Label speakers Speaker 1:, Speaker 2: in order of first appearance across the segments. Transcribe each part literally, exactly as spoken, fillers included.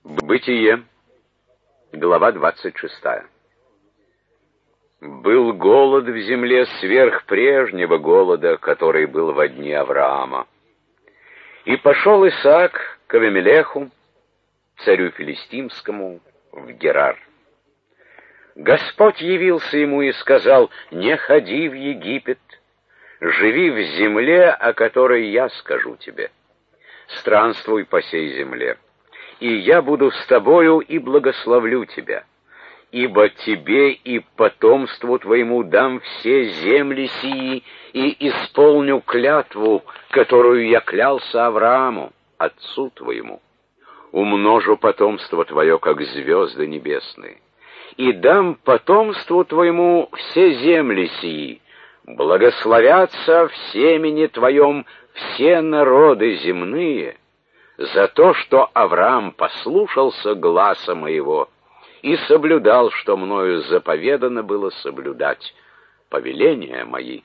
Speaker 1: Бытие, глава двадцать шестая. Был голод в земле сверх прежнего голода, который был во дни Авраама. И пошел Исаак к Авимелеху, царю филистимскому, в Герар. Господь явился ему и сказал: «Не ходи в Египет, живи в земле, о которой я скажу тебе. Странствуй по сей земле, и я буду с тобою и благословлю тебя. Ибо тебе и потомству твоему дам все земли сии, и исполню клятву, которую я клялся Аврааму, отцу твоему. Умножу потомство твое, как звезды небесные, и дам потомству твоему все земли сии. Благословятся в семени твоем все народы земные, за то, что Авраам послушался гласа моего и соблюдал, что мною заповедано было соблюдать, повеления мои,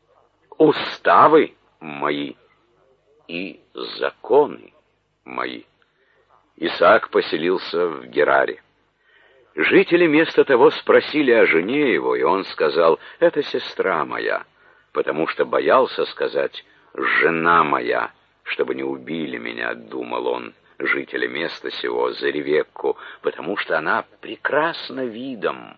Speaker 1: уставы мои и законы мои». Исаак поселился в Гераре. Жители места того спросили о жене его, и он сказал: «Это сестра моя», потому что боялся сказать «жена моя», чтобы не убили меня, думал он, жители места сего, за Ревекку, потому что она прекрасна видом.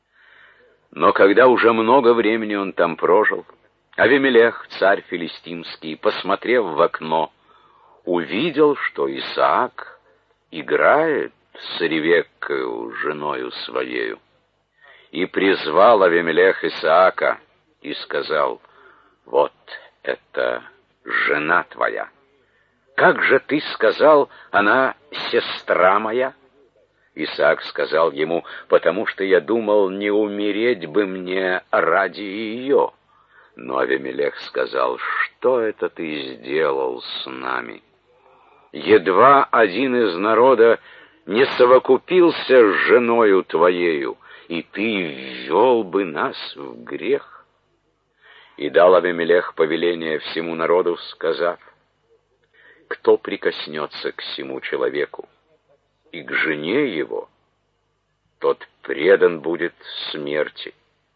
Speaker 1: Но когда уже много времени он там прожил, Авимелех, царь филистимский, посмотрев в окно, увидел, что Исаак играет с Ревеккою, женою своею. И призвал Авимелех Исаака и сказал: «Вот это жена твоя. Как же ты сказал, она сестра моя?» Исаак сказал ему: «Потому что я думал, не умереть бы мне ради ее». Но Авимелех сказал: «Что это ты сделал с нами? Едва один из народа не совокупился с женою твоею, и ты ввел бы нас в грех». И дал Авимелех повеление всему народу, сказав: «Кто прикоснется к сему человеку и к жене его, тот предан будет смерти».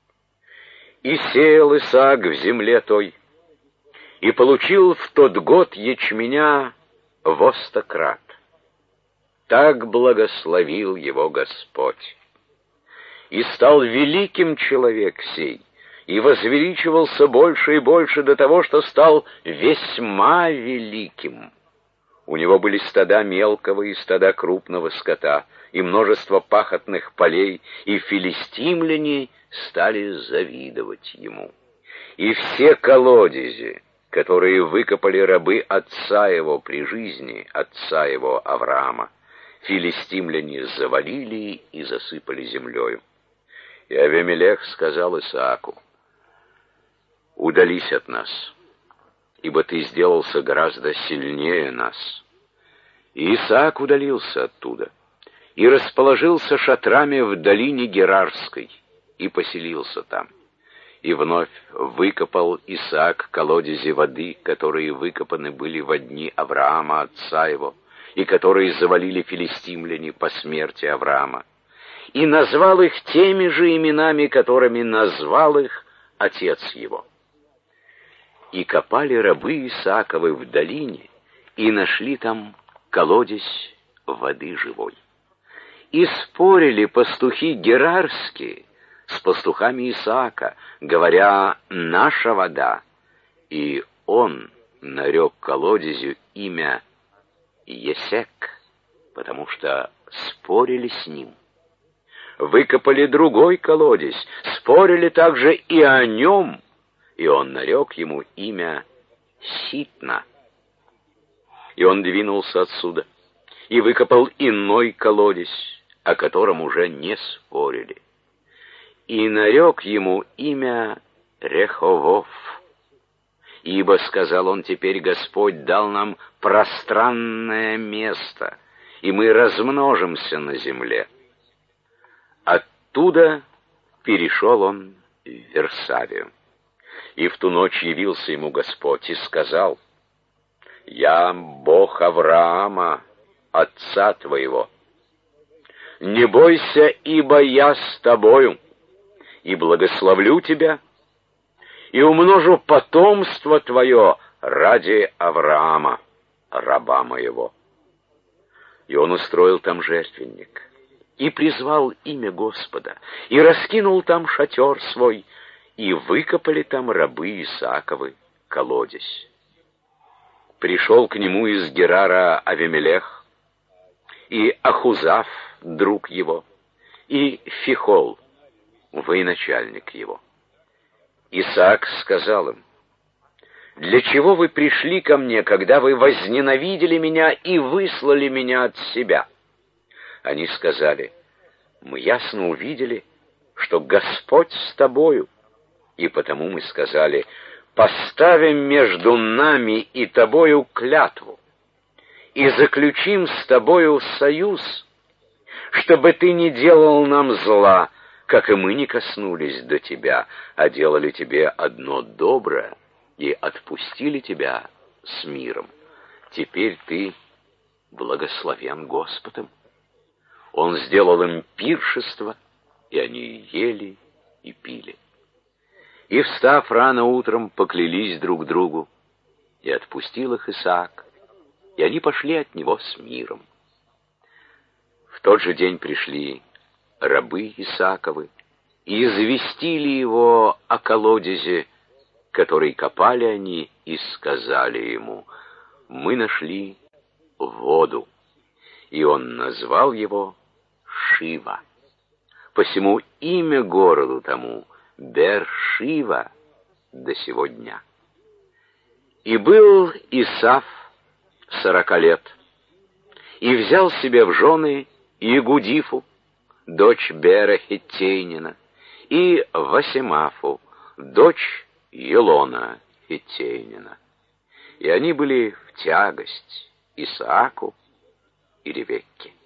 Speaker 1: И сеял Исаак в земле той, и получил в тот год ячменя во сто крат. Так благословил его Господь. И стал великим человек сей, и возвеличивался больше и больше до того, что стал весьма великим. У него были стада мелкого и стада крупного скота, и множество пахотных полей, и филистимляне стали завидовать ему. И все колодези, которые выкопали рабы отца его при жизни, отца его Авраама, филистимляне завалили и засыпали землею. И Авимелех сказал Исааку: «Удались от нас, ибо ты сделался гораздо сильнее нас». И Исаак удалился оттуда и расположился шатрами в долине Герарской и поселился там. И вновь выкопал Исаак колодези воды, которые выкопаны были во дни Авраама, отца его, и которые завалили филистимляне по смерти Авраама, и назвал их теми же именами, которыми назвал их отец его. И копали рабы Исааковы в долине, и нашли там колодезь воды живой. И спорили пастухи герарские с пастухами Исаака, говоря: «Наша вода». И он нарек колодезю имя Есек, потому что спорили с ним. Выкопали другой колодезь, спорили также и о нем, и он нарек ему имя Ситна. И он двинулся отсюда и выкопал иной колодезь, о котором уже не спорили, и нарек ему имя Реховов. Ибо, сказал он, теперь Господь дал нам пространное место, и мы размножимся на земле. Оттуда перешел он в Версавию. И в ту ночь явился ему Господь и сказал: «Я Бог Авраама, отца твоего, не бойся, ибо я с тобою, и благословлю тебя, и умножу потомство твое ради Авраама, раба моего». И он устроил там жертвенник, и призвал имя Господа, и раскинул там шатер свой, и выкопали там рабы Исааковы колодезь. Пришел к нему из Герара Авимелех, и Ахузав, друг его, и Фихол, военачальник его. Исаак сказал им: «Для чего вы пришли ко мне, когда вы возненавидели меня и выслали меня от себя?» Они сказали: «Мы ясно увидели, что Господь с тобою, и потому мы сказали: поставим между нами и тобою клятву, и заключим с тобою союз, чтобы ты не делал нам зла, как и мы не коснулись до тебя, а делали тебе одно доброе и отпустили тебя с миром. Теперь ты благословен Господом». Он сделал им пиршество, и они ели и пили. И, встав рано утром, поклялись друг другу, и отпустил их Исаак, и они пошли от него с миром. В тот же день пришли рабы Исааковы и известили его о колодезе, который копали они, и сказали ему: «Мы нашли воду». И он назвал его Шива. Посему имя городу тому Бер-Шива до сего дня. И был Исав сорока лет, и взял себе в жены Егудифу, дочь Бера Хиттейнина, и Васемафу, дочь Елона Хиттейнина. И они были в тягость Исааку и Ревекке.